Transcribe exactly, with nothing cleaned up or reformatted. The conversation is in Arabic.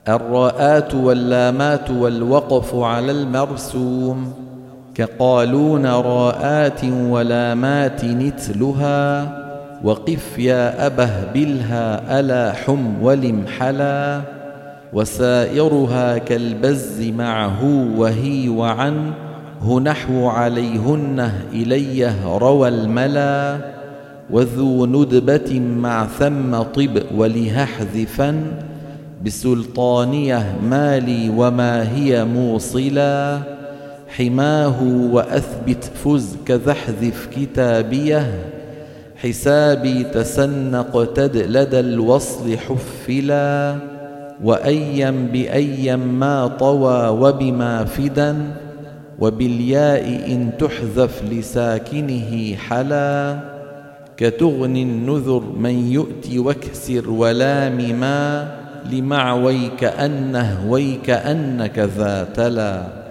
الراءات واللامات والوقف على المرسوم كقالون راءات ولامات نتلها وقف يا أبه بلها ألا حم ولمحلا وسائرها كالبز معه وهي وعن هو نحو عليهن إليه روى الملا وذو ندبة مع ثم طب ولها حذفا بسلطانية مالي وما هي موصلا حماه وأثبت فز كذحذف كتابيه حسابي تسنق تد لدى الوصل حفلا وأيم بأيم ما طوى وبما فدا وبالياء إن تحذف لساكنه حلا كتغني النذر من يؤتي واكسر ولام ما لمعوي كأنه ويكأنك ذا تلا.